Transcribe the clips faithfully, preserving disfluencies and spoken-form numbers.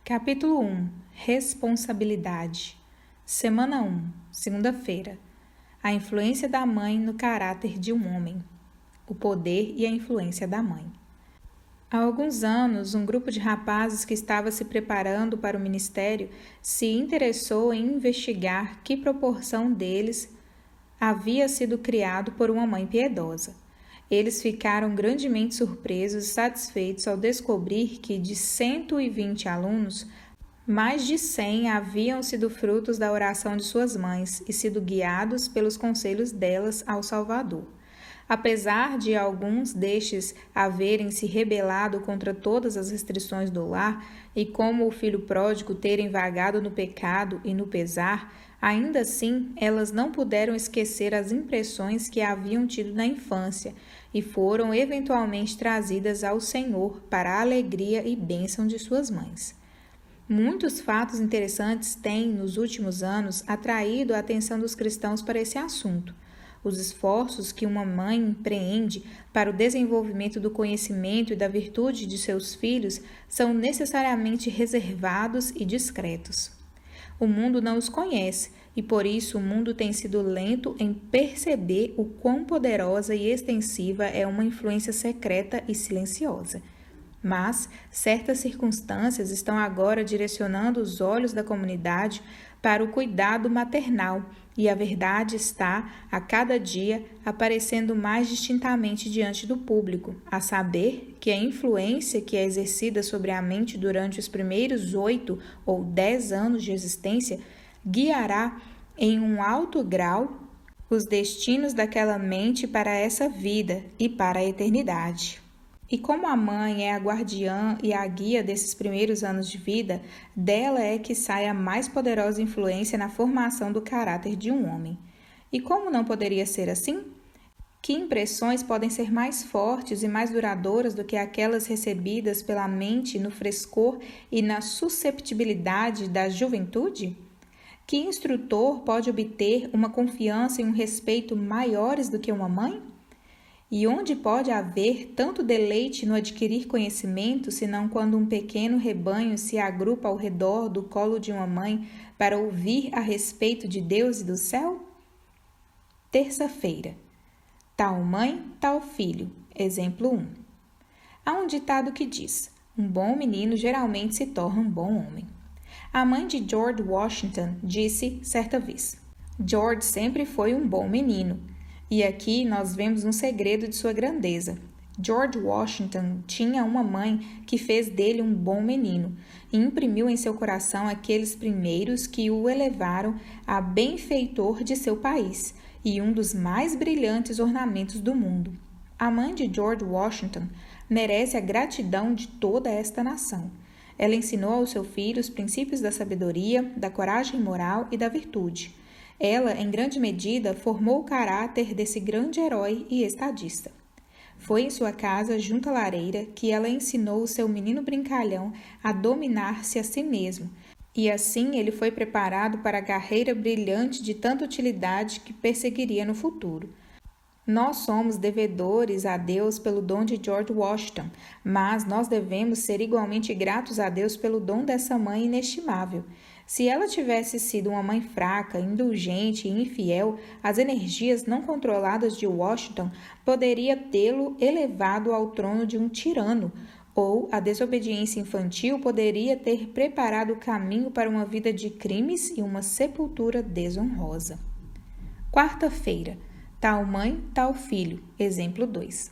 Capítulo um. Responsabilidade. Semana um. Segunda-feira. A influência da mãe no caráter de um homem. O poder e a influência da mãe. Há alguns anos, um grupo de rapazes que estava se preparando para o ministério se interessou em investigar que proporção deles havia sido criado por uma mãe piedosa. Eles ficaram grandemente surpresos e satisfeitos ao descobrir que, de cento e vinte alunos, mais de cem haviam sido frutos da oração de suas mães e sido guiados pelos conselhos delas ao Salvador. Apesar de alguns destes haverem se rebelado contra todas as restrições do lar e, como o filho pródigo, terem vagado no pecado e no pesar, ainda assim elas não puderam esquecer as impressões que haviam tido na infância e foram eventualmente trazidas ao Senhor para a alegria e bênção de suas mães. Muitos fatos interessantes têm, nos últimos anos, atraído a atenção dos cristãos para esse assunto. Os esforços que uma mãe empreende para o desenvolvimento do conhecimento e da virtude de seus filhos são necessariamente reservados e discretos. O mundo não os conhece e, por isso, o mundo tem sido lento em perceber o quão poderosa e extensiva é uma influência secreta e silenciosa. Mas certas circunstâncias estão agora direcionando os olhos da comunidade para o cuidado maternal e a verdade está, a cada dia, aparecendo mais distintamente diante do público, a saber que a influência que é exercida sobre a mente durante os primeiros oito ou dez anos de existência guiará em um alto grau os destinos daquela mente para essa vida e para a eternidade. E como a mãe é a guardiã e a guia desses primeiros anos de vida, dela é que sai a mais poderosa influência na formação do caráter de um homem. E como não poderia ser assim? Que impressões podem ser mais fortes e mais duradouras do que aquelas recebidas pela mente no frescor e na susceptibilidade da juventude? Que instrutor pode obter uma confiança e um respeito maiores do que uma mãe? E onde pode haver tanto deleite no adquirir conhecimento, senão quando um pequeno rebanho se agrupa ao redor do colo de uma mãe para ouvir a respeito de Deus e do céu? Terça-feira. Tal mãe, tal filho. Exemplo um. Há um ditado que diz: um bom menino geralmente se torna um bom homem. A mãe de George Washington disse certa vez: George sempre foi um bom menino. E aqui nós vemos um segredo de sua grandeza. George Washington tinha uma mãe que fez dele um bom menino e imprimiu em seu coração aqueles primeiros que o elevaram a benfeitor de seu país e um dos mais brilhantes ornamentos do mundo. A mãe de George Washington merece a gratidão de toda esta nação. Ela ensinou ao seu filho os princípios da sabedoria, da coragem moral e da virtude. Ela, em grande medida, formou o caráter desse grande herói e estadista. Foi em sua casa, junto à lareira, que ela ensinou o seu menino brincalhão a dominar-se a si mesmo, e assim ele foi preparado para a carreira brilhante de tanta utilidade que perseguiria no futuro. Nós somos devedores a Deus pelo dom de George Washington, mas nós devemos ser igualmente gratos a Deus pelo dom dessa mãe inestimável. Se ela tivesse sido uma mãe fraca, indulgente e infiel, as energias não controladas de Washington poderia tê-lo elevado ao trono de um tirano, ou a desobediência infantil poderia ter preparado o caminho para uma vida de crimes e uma sepultura desonrosa. Quarta-feira. Tal mãe, tal filho. Exemplo dois.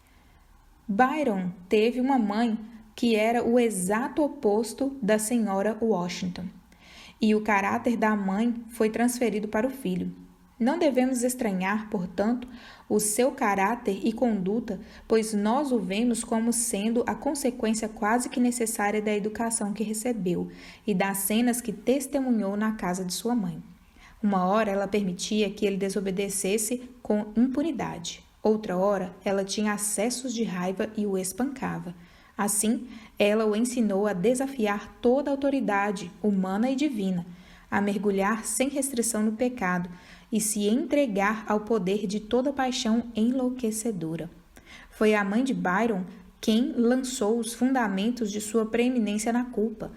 Byron teve uma mãe que era o exato oposto da senhora Washington. E o caráter da mãe foi transferido para o filho. Não devemos estranhar, portanto, o seu caráter e conduta, pois nós o vemos como sendo a consequência quase que necessária da educação que recebeu e das cenas que testemunhou na casa de sua mãe. Uma hora ela permitia que ele desobedecesse com impunidade. Outra hora ela tinha acessos de raiva e o espancava. Assim, ela o ensinou a desafiar toda a autoridade, humana e divina, a mergulhar sem restrição no pecado e se entregar ao poder de toda paixão enlouquecedora. Foi a mãe de Byron quem lançou os fundamentos de sua preeminência na culpa.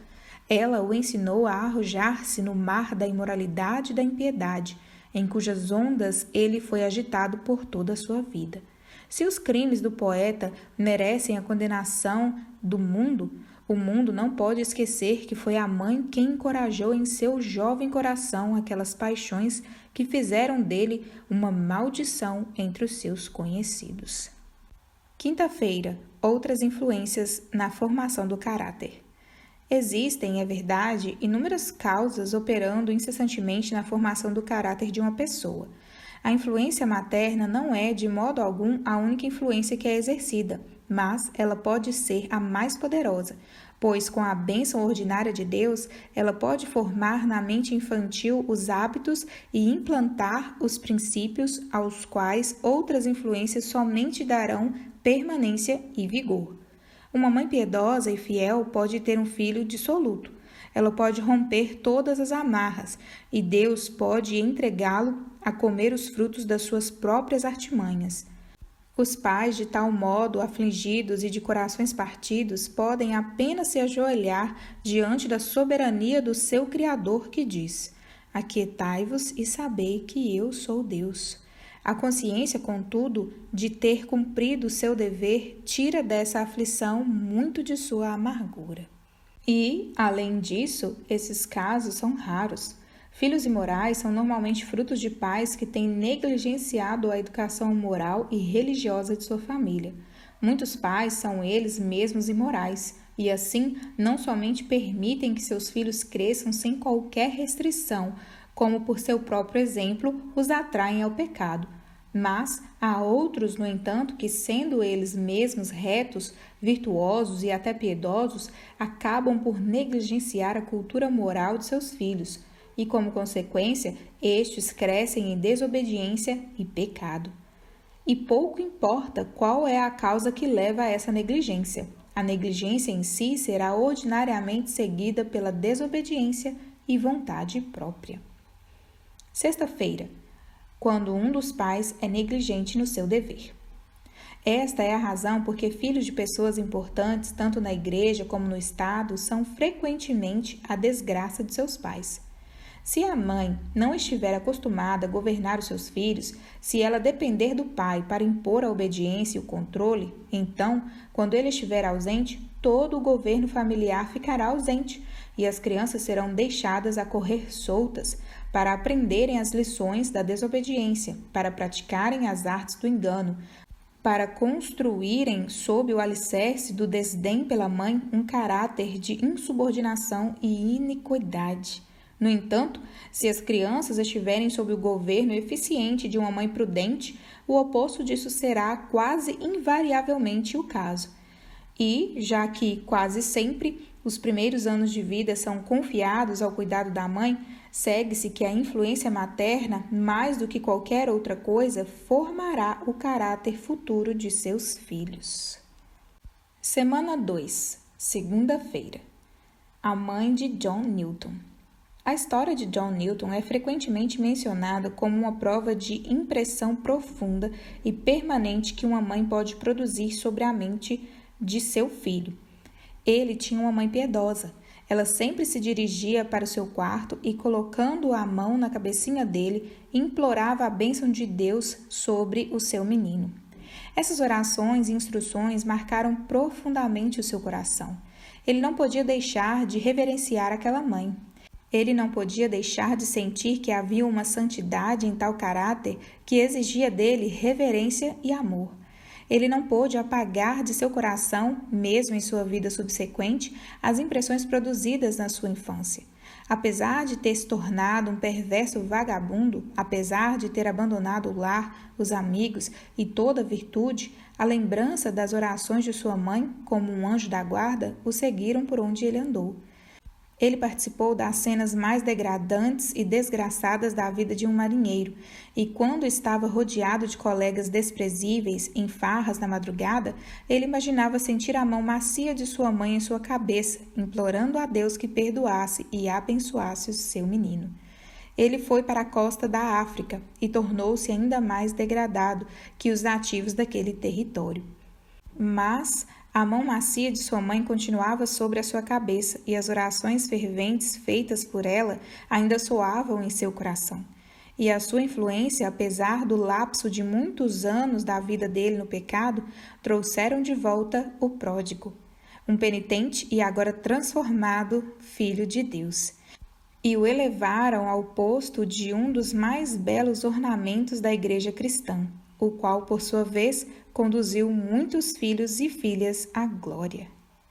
Ela o ensinou a arrojar-se no mar da imoralidade e da impiedade, em cujas ondas ele foi agitado por toda a sua vida. Se os crimes do poeta merecem a condenação do mundo, o mundo não pode esquecer que foi a mãe quem encorajou em seu jovem coração aquelas paixões que fizeram dele uma maldição entre os seus conhecidos. Quinta-feira, outras influências na formação do caráter. Existem, é verdade, inúmeras causas operando incessantemente na formação do caráter de uma pessoa. A influência materna não é, de modo algum, a única influência que é exercida, mas ela pode ser a mais poderosa, pois com a bênção ordinária de Deus, ela pode formar na mente infantil os hábitos e implantar os princípios aos quais outras influências somente darão permanência e vigor. Uma mãe piedosa e fiel pode ter um filho dissoluto. Ela pode romper todas as amarras e Deus pode entregá-lo a comer os frutos das suas próprias artimanhas. Os pais, de tal modo afligidos e de corações partidos, podem apenas se ajoelhar diante da soberania do seu Criador, que diz: aquietai-vos e sabei que eu sou Deus. A consciência, contudo, de ter cumprido o seu dever, tira dessa aflição muito de sua amargura. E, além disso, esses casos são raros. Filhos imorais são normalmente frutos de pais que têm negligenciado a educação moral e religiosa de sua família. Muitos pais são eles mesmos imorais e, assim, não somente permitem que seus filhos cresçam sem qualquer restrição, como por seu próprio exemplo os atraem ao pecado. Mas há outros, no entanto, que, sendo eles mesmos retos, virtuosos e até piedosos, acabam por negligenciar a cultura moral de seus filhos e, como consequência, estes crescem em desobediência e pecado. E pouco importa qual é a causa que leva a essa negligência. A negligência em si será ordinariamente seguida pela desobediência e vontade própria. Sexta-feira, quando um dos pais é negligente no seu dever. Esta é a razão por que filhos de pessoas importantes, tanto na igreja como no Estado, são frequentemente a desgraça de seus pais. Se a mãe não estiver acostumada a governar os seus filhos, se ela depender do pai para impor a obediência e o controle, então, quando ele estiver ausente, todo o governo familiar ficará ausente e as crianças serão deixadas a correr soltas para aprenderem as lições da desobediência, para praticarem as artes do engano, para construírem, sob o alicerce do desdém pela mãe, um caráter de insubordinação e iniquidade. No entanto, se as crianças estiverem sob o governo eficiente de uma mãe prudente, o oposto disso será quase invariavelmente o caso. E, já que quase sempre os primeiros anos de vida são confiados ao cuidado da mãe, segue-se que a influência materna, mais do que qualquer outra coisa, formará o caráter futuro de seus filhos. Semana dois, segunda-feira. A mãe de John Newton. A história de John Newton é frequentemente mencionada como uma prova de impressão profunda e permanente que uma mãe pode produzir sobre a mente de seu filho. Ele tinha uma mãe piedosa. Ela sempre se dirigia para o seu quarto e, colocando a mão na cabecinha dele, implorava a bênção de Deus sobre o seu menino. Essas orações e instruções marcaram profundamente o seu coração. Ele não podia deixar de reverenciar aquela mãe. Ele não podia deixar de sentir que havia uma santidade em tal caráter que exigia dele reverência e amor. Ele não pôde apagar de seu coração, mesmo em sua vida subsequente, as impressões produzidas na sua infância. Apesar de ter se tornado um perverso vagabundo, apesar de ter abandonado o lar, os amigos e toda a virtude, a lembrança das orações de sua mãe, como um anjo da guarda, o seguiram por onde ele andou. Ele participou das cenas mais degradantes e desgraçadas da vida de um marinheiro, e quando estava rodeado de colegas desprezíveis em farras na madrugada, ele imaginava sentir a mão macia de sua mãe em sua cabeça, implorando a Deus que perdoasse e abençoasse o seu menino. Ele foi para a costa da África e tornou-se ainda mais degradado que os nativos daquele território. Mas A mão macia de sua mãe continuava sobre a sua cabeça e as orações ferventes feitas por ela ainda soavam em seu coração. E a sua influência, apesar do lapso de muitos anos da vida dele no pecado, trouxeram de volta o pródigo, um penitente e agora transformado filho de Deus, e o elevaram ao posto de um dos mais belos ornamentos da igreja cristã, o qual, por sua vez, conduziu muitos filhos e filhas à glória.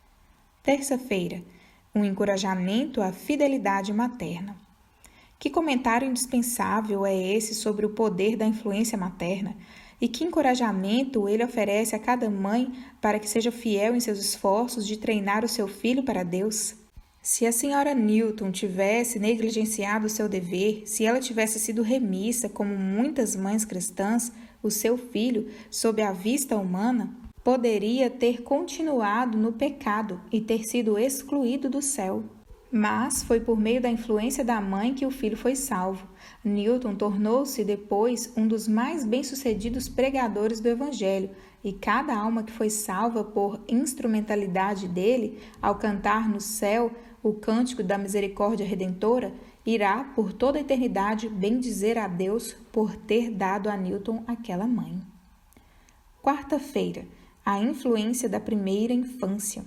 Terça-feira, um encorajamento à fidelidade materna. Que comentário indispensável é esse sobre o poder da influência materna? E que encorajamento ele oferece a cada mãe para que seja fiel em seus esforços de treinar o seu filho para Deus? Se a senhora Newton tivesse negligenciado o seu dever, se ela tivesse sido remissa, como muitas mães cristãs, o seu filho, sob a vista humana, poderia ter continuado no pecado e ter sido excluído do céu. Mas foi por meio da influência da mãe que o filho foi salvo. Newton tornou-se depois um dos mais bem-sucedidos pregadores do Evangelho, e cada alma que foi salva por instrumentalidade dele, ao cantar no céu o cântico da misericórdia redentora, irá por toda a eternidade bendizer a Deus por ter dado a Newton aquela mãe. Quarta-feira, a influência da primeira infância.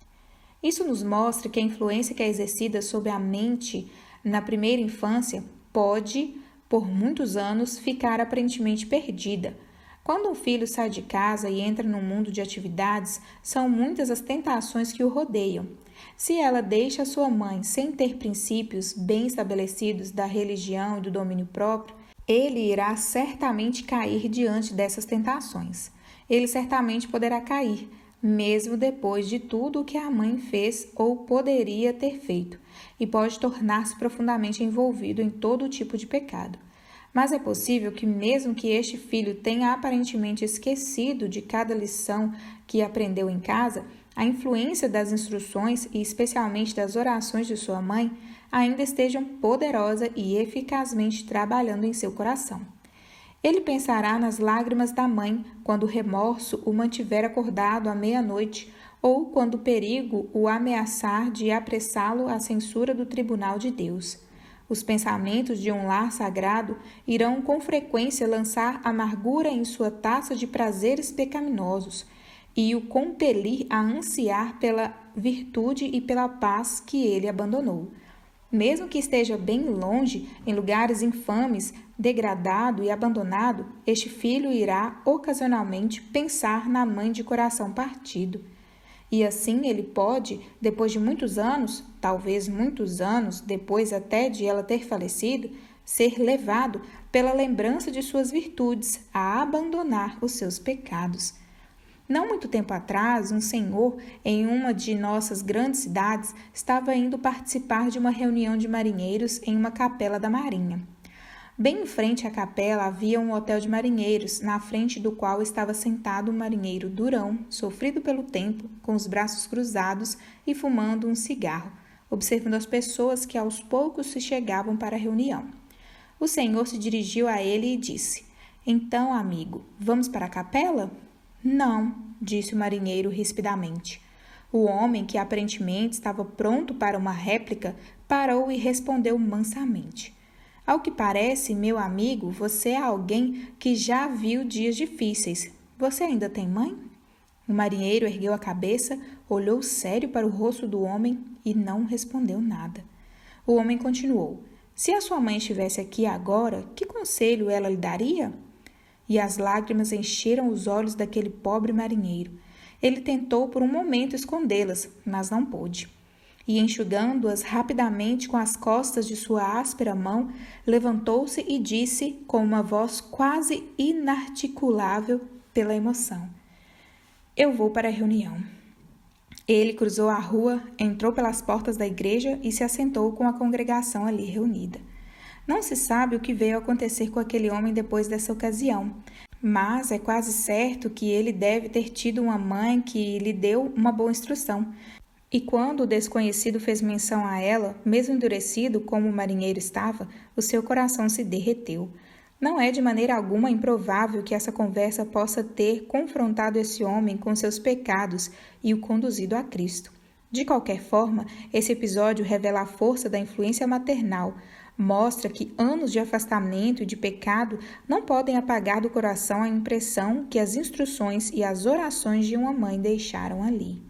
Isso nos mostra que a influência que é exercida sobre a mente na primeira infância pode, por muitos anos, ficar aparentemente perdida. Quando um filho sai de casa e entra num mundo de atividades, são muitas as tentações que o rodeiam. Se ela deixa a sua mãe sem ter princípios bem estabelecidos da religião e do domínio próprio, ele irá certamente cair diante dessas tentações. Ele certamente poderá cair, mesmo depois de tudo o que a mãe fez ou poderia ter feito, e pode tornar-se profundamente envolvido em todo tipo de pecado. Mas é possível que, mesmo que este filho tenha aparentemente esquecido de cada lição que aprendeu em casa, a influência das instruções e especialmente das orações de sua mãe ainda estejam poderosa e eficazmente trabalhando em seu coração. Ele pensará nas lágrimas da mãe quando o remorso o mantiver acordado à meia-noite ou quando o perigo o ameaçar de apressá-lo à censura do tribunal de Deus. Os pensamentos de um lar sagrado irão com frequência lançar amargura em sua taça de prazeres pecaminosos e o compelir a ansiar pela virtude e pela paz que ele abandonou. Mesmo que esteja bem longe, em lugares infames, degradado e abandonado, este filho irá, ocasionalmente, pensar na mãe de coração partido. E assim ele pode, depois de muitos anos, talvez muitos anos, depois até de ela ter falecido, ser levado pela lembrança de suas virtudes a abandonar os seus pecados. Não muito tempo atrás, um senhor, em uma de nossas grandes cidades, estava indo participar de uma reunião de marinheiros em uma capela da Marinha. Bem em frente à capela havia um hotel de marinheiros, na frente do qual estava sentado um marinheiro durão, sofrido pelo tempo, com os braços cruzados e fumando um cigarro, observando as pessoas que aos poucos se chegavam para a reunião. O senhor se dirigiu a ele e disse: "Então, amigo, vamos para a capela?" "Não", disse o marinheiro rispidamente. O homem, que aparentemente estava pronto para uma réplica, parou e respondeu mansamente: "Ao que parece, meu amigo, você é alguém que já viu dias difíceis. Você ainda tem mãe?" O marinheiro ergueu a cabeça, olhou sério para o rosto do homem e não respondeu nada. O homem continuou: "Se a sua mãe estivesse aqui agora, que conselho ela lhe daria?" E as lágrimas encheram os olhos daquele pobre marinheiro. Ele tentou por um momento escondê-las, mas não pôde. E, enxugando-as rapidamente com as costas de sua áspera mão, levantou-se e disse com uma voz quase inarticulável pela emoção: "Eu vou para a reunião." Ele cruzou a rua, entrou pelas portas da igreja e se assentou com a congregação ali reunida. Não se sabe o que veio acontecer com aquele homem depois dessa ocasião, mas é quase certo que ele deve ter tido uma mãe que lhe deu uma boa instrução. E quando o desconhecido fez menção a ela, mesmo endurecido como o marinheiro estava, o seu coração se derreteu. Não é de maneira alguma improvável que essa conversa possa ter confrontado esse homem com seus pecados e o conduzido a Cristo. De qualquer forma, esse episódio revela a força da influência maternal, mostra que anos de afastamento e de pecado não podem apagar do coração a impressão que as instruções e as orações de uma mãe deixaram ali.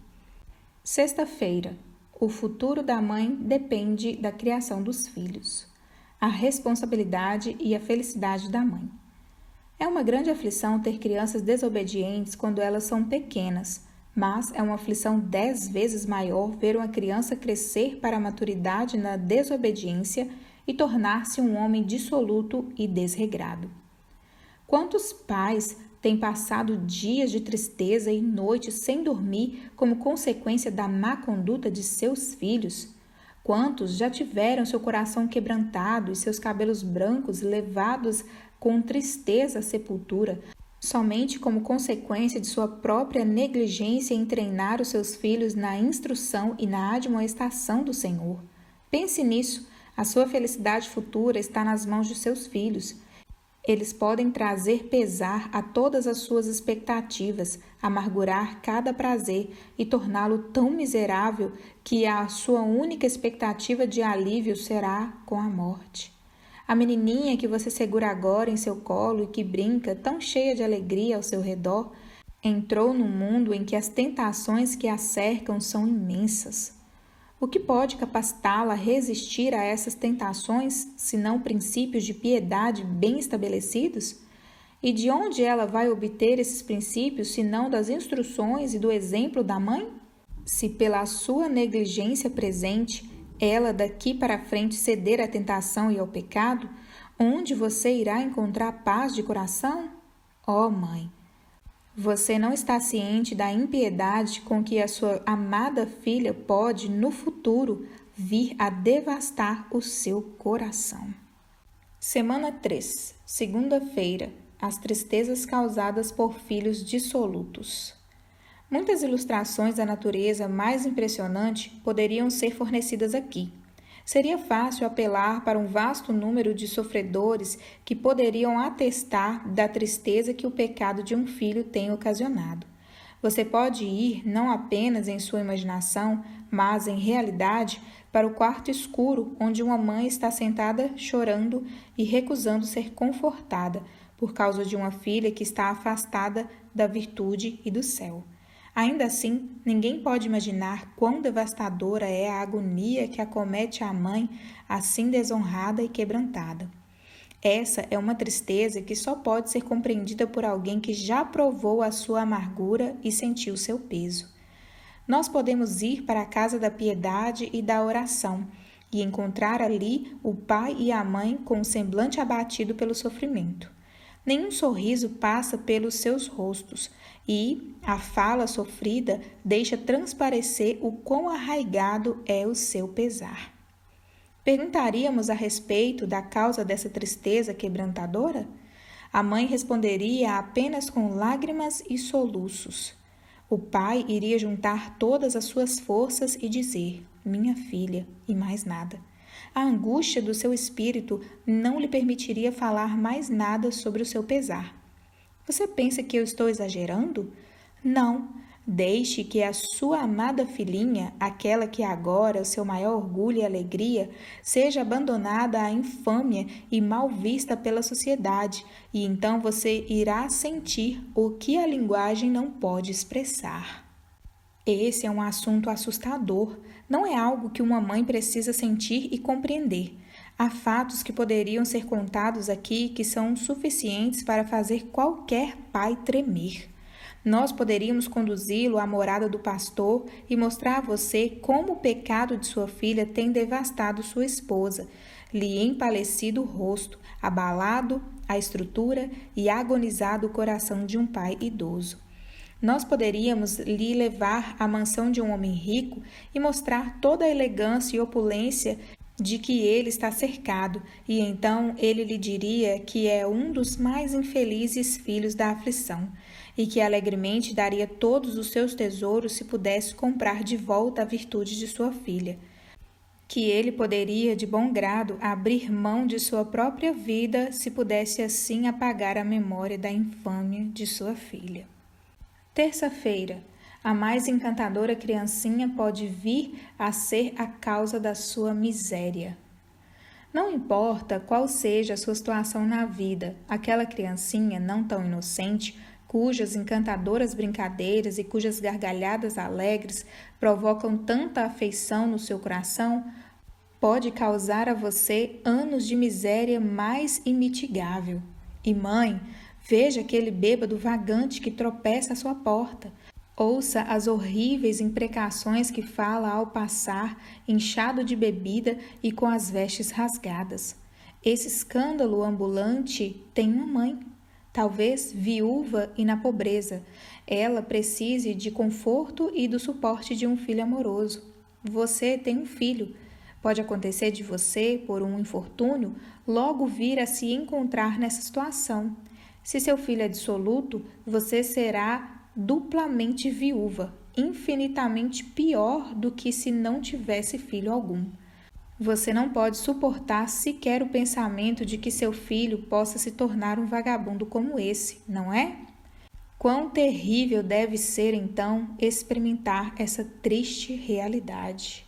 Sexta-feira. O futuro da mãe depende da criação dos filhos. A responsabilidade e a felicidade da mãe. É uma grande aflição ter crianças desobedientes quando elas são pequenas, mas é uma aflição dez vezes maior ver uma criança crescer para a maturidade na desobediência e tornar-se um homem dissoluto e desregrado. Quantos pais têm passado dias de tristeza e noites sem dormir como consequência da má conduta de seus filhos? Quantos já tiveram seu coração quebrantado e seus cabelos brancos levados com tristeza à sepultura, somente como consequência de sua própria negligência em treinar os seus filhos na instrução e na admoestação do Senhor? Pense nisso, a sua felicidade futura está nas mãos de seus filhos. Eles podem trazer pesar a todas as suas expectativas, amargurar cada prazer e torná-lo tão miserável que a sua única expectativa de alívio será com a morte. A menininha que você segura agora em seu colo e que brinca tão cheia de alegria ao seu redor, entrou num mundo em que as tentações que a cercam são imensas. O que pode capacitá-la a resistir a essas tentações, senão princípios de piedade bem estabelecidos? E de onde ela vai obter esses princípios, senão das instruções e do exemplo da mãe? Se pela sua negligência presente, ela daqui para frente ceder à tentação e ao pecado, onde você irá encontrar paz de coração? Ó mãe! Você não está ciente da impiedade com que a sua amada filha pode, no futuro, vir a devastar o seu coração. Semana três, segunda-feira, as tristezas causadas por filhos dissolutos. Muitas ilustrações da natureza mais impressionante poderiam ser fornecidas aqui. Seria fácil apelar para um vasto número de sofredores que poderiam atestar da tristeza que o pecado de um filho tem ocasionado. Você pode ir não apenas em sua imaginação, mas em realidade para o quarto escuro onde uma mãe está sentada chorando e recusando ser confortada por causa de uma filha que está afastada da virtude e do céu. Ainda assim, ninguém pode imaginar quão devastadora é a agonia que acomete a mãe assim desonrada e quebrantada. Essa é uma tristeza que só pode ser compreendida por alguém que já provou a sua amargura e sentiu seu peso. Nós podemos ir para a casa da piedade e da oração e encontrar ali o pai e a mãe com o semblante abatido pelo sofrimento. Nenhum sorriso passa pelos seus rostos e a fala sofrida deixa transparecer o quão arraigado é o seu pesar. Perguntaríamos a respeito da causa dessa tristeza quebrantadora? A mãe responderia apenas com lágrimas e soluços. O pai iria juntar todas as suas forças e dizer, minha filha, e mais nada. A angústia do seu espírito não lhe permitiria falar mais nada sobre o seu pesar. Você pensa que eu estou exagerando? Não. Deixe que a sua amada filhinha, aquela que agora é o seu maior orgulho e alegria, seja abandonada à infâmia e mal vista pela sociedade, e então você irá sentir o que a linguagem não pode expressar. Esse é um assunto assustador, não é algo que uma mãe precisa sentir e compreender. Há fatos que poderiam ser contados aqui que são suficientes para fazer qualquer pai tremer. Nós poderíamos conduzi-lo à morada do pastor e mostrar a você como o pecado de sua filha tem devastado sua esposa, lhe empalecido o rosto, abalado a estrutura e agonizado o coração de um pai idoso. Nós poderíamos lhe levar à mansão de um homem rico e mostrar toda a elegância e opulência de que ele está cercado, e então ele lhe diria que é um dos mais infelizes filhos da aflição, e que alegremente daria todos os seus tesouros se pudesse comprar de volta a virtude de sua filha. que ele poderia de bom grado abrir mão de sua própria vida se pudesse assim apagar a memória da infâmia de sua filha. Terça-feira, a mais encantadora criancinha pode vir a ser a causa da sua miséria. Não importa qual seja a sua situação na vida, aquela criancinha não tão inocente, cujas encantadoras brincadeiras e cujas gargalhadas alegres provocam tanta afeição no seu coração, pode causar a você anos de miséria mais imitigável. E mãe, veja aquele bêbado vagante que tropeça à sua porta. Ouça as horríveis imprecações que fala ao passar, inchado de bebida e com as vestes rasgadas. Esse escândalo ambulante tem uma mãe, talvez viúva e na pobreza. Ela precise de conforto e do suporte de um filho amoroso. Você tem um filho. Pode acontecer de você, por um infortúnio, logo vir a se encontrar nessa situação. Se seu filho é dissoluto, você será duplamente viúva, infinitamente pior do que se não tivesse filho algum. Você não pode suportar sequer o pensamento de que seu filho possa se tornar um vagabundo como esse, não é? Quão terrível deve ser, então, experimentar essa triste realidade.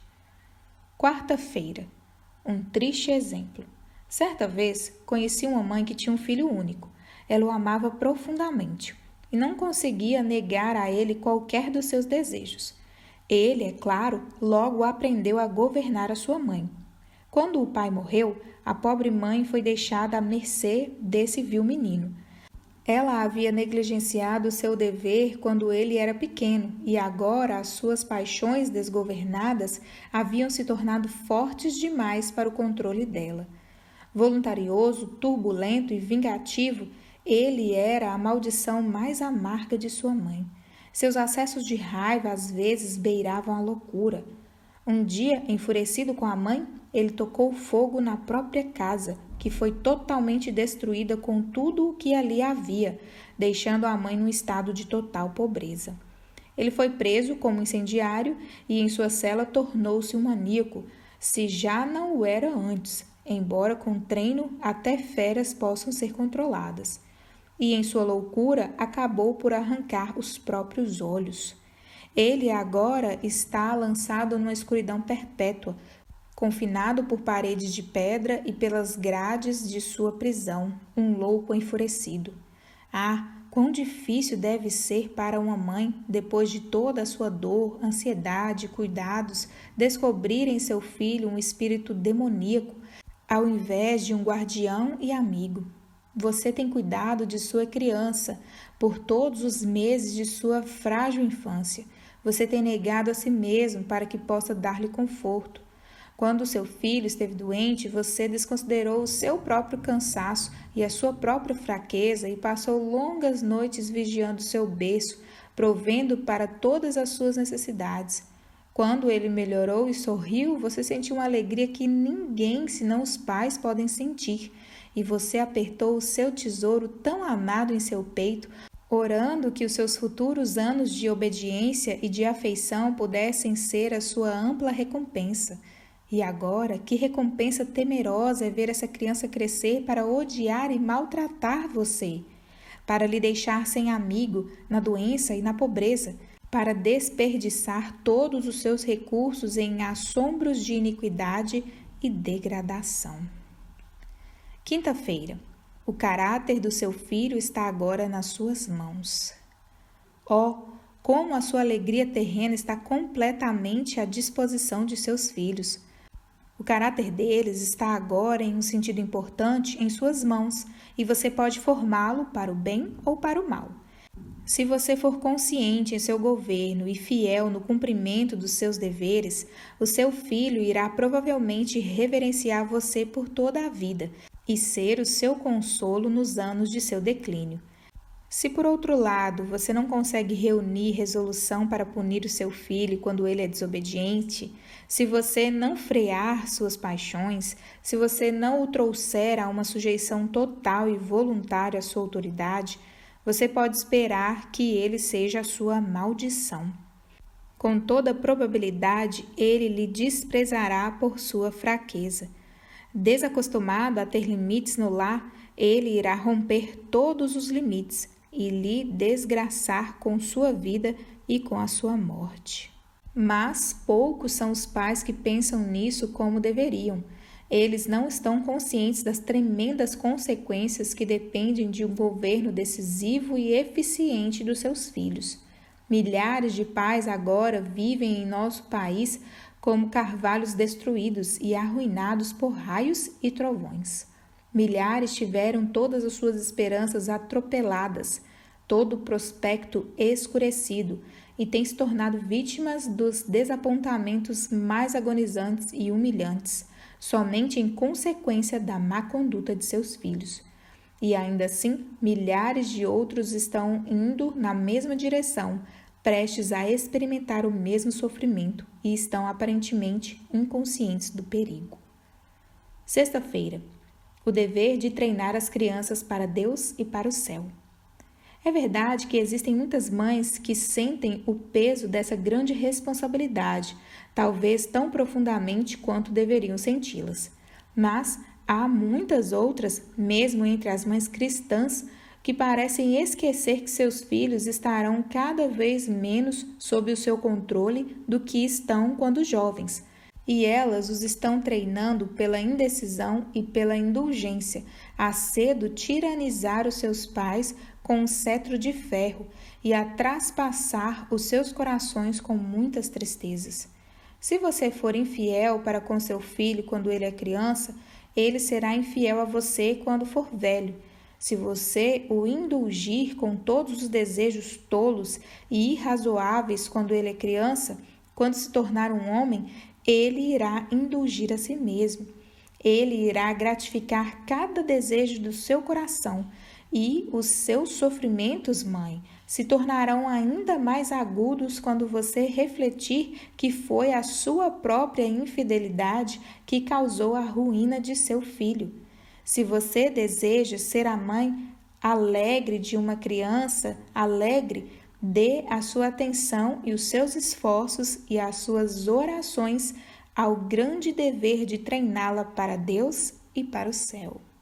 Quarta-feira, um triste exemplo. Certa vez, conheci uma mãe que tinha um filho único. Ela o amava profundamente e não conseguia negar a ele qualquer dos seus desejos. Ele, é claro, logo aprendeu a governar a sua mãe. Quando o pai morreu, a pobre mãe foi deixada à mercê desse vil menino. Ela havia negligenciado seu dever quando ele era pequeno e agora as suas paixões desgovernadas haviam se tornado fortes demais para o controle dela. Voluntarioso, turbulento e vingativo, ele era a maldição mais amarga de sua mãe. Seus acessos de raiva às vezes beiravam a loucura. Um dia, enfurecido com a mãe, ele tocou fogo na própria casa, que foi totalmente destruída com tudo o que ali havia, deixando a mãe num estado de total pobreza. Ele foi preso como incendiário e em sua cela tornou-se um maníaco, se já não o era antes, embora com treino até feras possam ser controladas. E em sua loucura acabou por arrancar os próprios olhos. Ele agora está lançado numa escuridão perpétua, confinado por paredes de pedra e pelas grades de sua prisão, um louco enfurecido. Ah, quão difícil deve ser para uma mãe, depois de toda a sua dor, ansiedade e cuidados, descobrir em seu filho um espírito demoníaco, ao invés de um guardião e amigo. Você tem cuidado de sua criança por todos os meses de sua frágil infância. Você tem negado a si mesmo para que possa dar-lhe conforto. Quando seu filho esteve doente, você desconsiderou o seu próprio cansaço e a sua própria fraqueza e passou longas noites vigiando seu berço, provendo para todas as suas necessidades. Quando ele melhorou e sorriu, você sentiu uma alegria que ninguém, senão os pais, podem sentir. E você apertou o seu tesouro tão amado em seu peito, orando que os seus futuros anos de obediência e de afeição pudessem ser a sua ampla recompensa. E agora, que recompensa temerosa é ver essa criança crescer para odiar e maltratar você, para lhe deixar sem amigo, na doença e na pobreza, para desperdiçar todos os seus recursos em assombros de iniquidade e degradação. Quinta-feira. O caráter do seu filho está agora nas suas mãos. Oh, como a sua alegria terrena está completamente à disposição de seus filhos. O caráter deles está agora, em um sentido importante, em suas mãos, e você pode formá-lo para o bem ou para o mal. Se você for consciente em seu governo e fiel no cumprimento dos seus deveres, o seu filho irá provavelmente reverenciar você por toda a vida e ser o seu consolo nos anos de seu declínio. Se, por outro lado, você não consegue reunir resolução para punir o seu filho quando ele é desobediente, se você não frear suas paixões, se você não o trouxer a uma sujeição total e voluntária à sua autoridade, você pode esperar que ele seja a sua maldição. Com toda probabilidade, ele lhe desprezará por sua fraqueza. Desacostumado a ter limites no lar, ele irá romper todos os limites e lhe desgraçar com sua vida e com a sua morte. Mas poucos são os pais que pensam nisso como deveriam. Eles não estão conscientes das tremendas consequências que dependem de um governo decisivo e eficiente dos seus filhos. Milhares de pais agora vivem em nosso país como carvalhos destruídos e arruinados por raios e trovões. Milhares tiveram todas as suas esperanças atropeladas, todo o prospecto escurecido e têm se tornado vítimas dos desapontamentos mais agonizantes e humilhantes, somente em consequência da má conduta de seus filhos. E ainda assim, milhares de outros estão indo na mesma direção, prestes a experimentar o mesmo sofrimento e estão aparentemente inconscientes do perigo. Sexta-feira. O dever de treinar as crianças para Deus e para o céu. É verdade que existem muitas mães que sentem o peso dessa grande responsabilidade, talvez tão profundamente quanto deveriam senti-las. Mas há muitas outras, mesmo entre as mães cristãs, que parecem esquecer que seus filhos estarão cada vez menos sob o seu controle do que estão quando jovens. E elas os estão treinando pela indecisão e pela indulgência, a cedo tiranizar os seus pais com um cetro de ferro e a traspassar os seus corações com muitas tristezas. Se você for infiel para com seu filho quando ele é criança, ele será infiel a você quando for velho. Se você o indulgir com todos os desejos tolos e irrazoáveis quando ele é criança, quando se tornar um homem, ele irá indulgir a si mesmo. Ele irá gratificar cada desejo do seu coração e os seus sofrimentos, mãe, se tornarão ainda mais agudos quando você refletir que foi a sua própria infidelidade que causou a ruína de seu filho. Se você deseja ser a mãe alegre de uma criança alegre, dê a sua atenção e os seus esforços e as suas orações ao grande dever de treiná-la para Deus e para o céu.